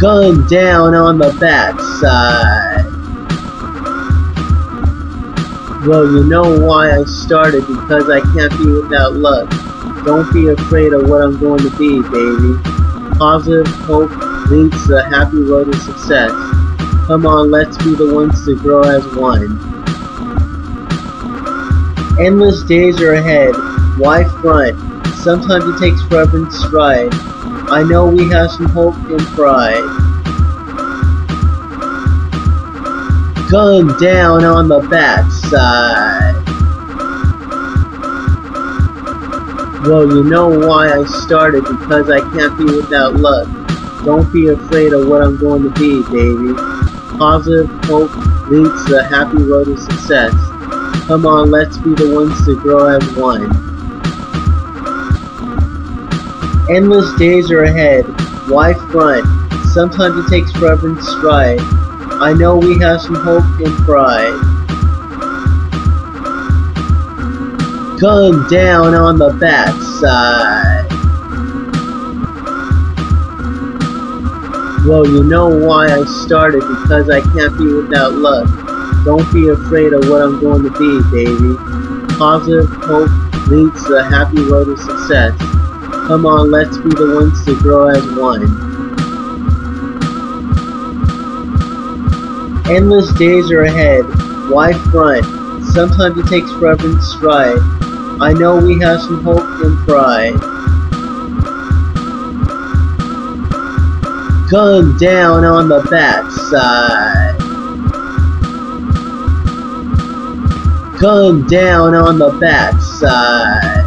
Gun down on the backside. Well, you know why I started, because I can't be without luck. Don't be afraid of what I'm going to be, baby. Positive hope leads to a happy road to success. Come on, let's be the ones to grow as one. Endless days are ahead. Why front? Sometimes it takes forever to stride. I know we have some hope and pride. Gun down on the backside. Well, you know why I started, because I can't be without luck. Don't be afraid of what I'm going to be, baby. Positive hope leads to a happy road to success. Come on, let's be the ones to grow as one. Endless days are ahead. Why front? Sometimes it takes forever to stride. I know we have some hope and pride. Gun down on the backside. Well, you know why I started, because I can't be without luck. Don't be afraid of what I'm going to be, baby. Positive hope leads to a happy road to success. Come on, let's be the ones to grow as one. Endless days are ahead. Why front? Sometimes it takes forever to stride. I know we have some hope and pride. Gun down on the backside. Gun down on the backside.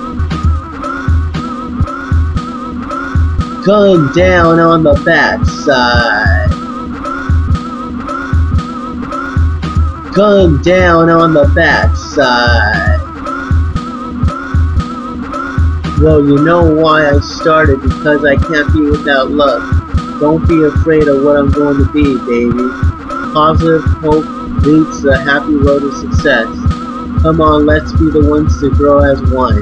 Gun down on the backside. Gun down on the backside. Well, you know why I started, because I can't be without luck. Don't be afraid of what I'm going to be, baby. Positive hope leads to a happy road to success. Come on, let's be the ones to grow as one.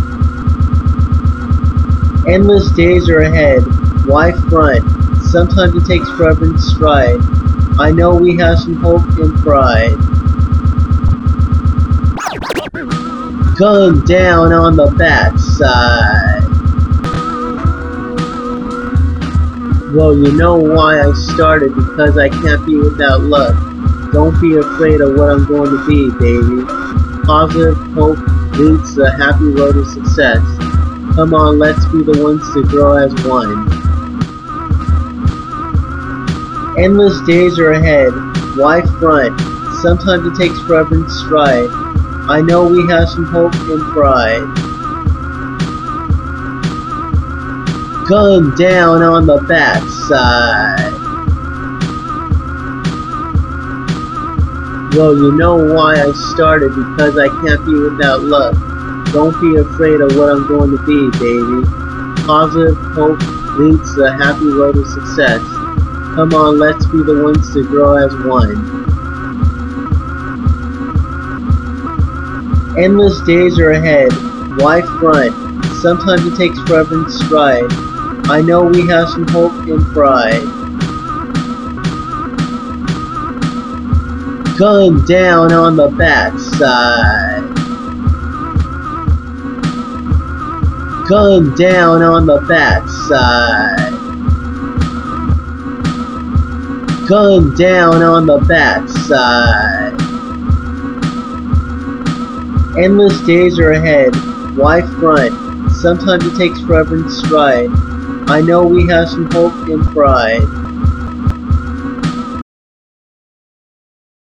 Endless days are ahead. Why front? Sometimes it takes forever to stride. I know we have some hope and pride. Gun down on the backside. Well, you know why I started, because I can't be without luck. Don't be afraid of what I'm going to be, baby. Positive hope leads to a happy road to success. Come on, let's be the ones to grow as one. Endless days are ahead. Why front? Sometimes it takes forever to stride. I know we have some hope and pride. Gun down on the backside. Well, you know why I started, because I can't be without luck. Don't be afraid of what I'm going to be, baby. Positive hope leads to a happy road to success. Come on, let's be the ones to grow as one. Endless days are ahead. Why front? Sometimes it takes forever to stride. I know we have some hope and pride. Gun down on the backside. Gun down on the backside. Gun down on the backside. Endless days are ahead. Why front? Sometimes it takes forever to stride. I know we have some hope and pride.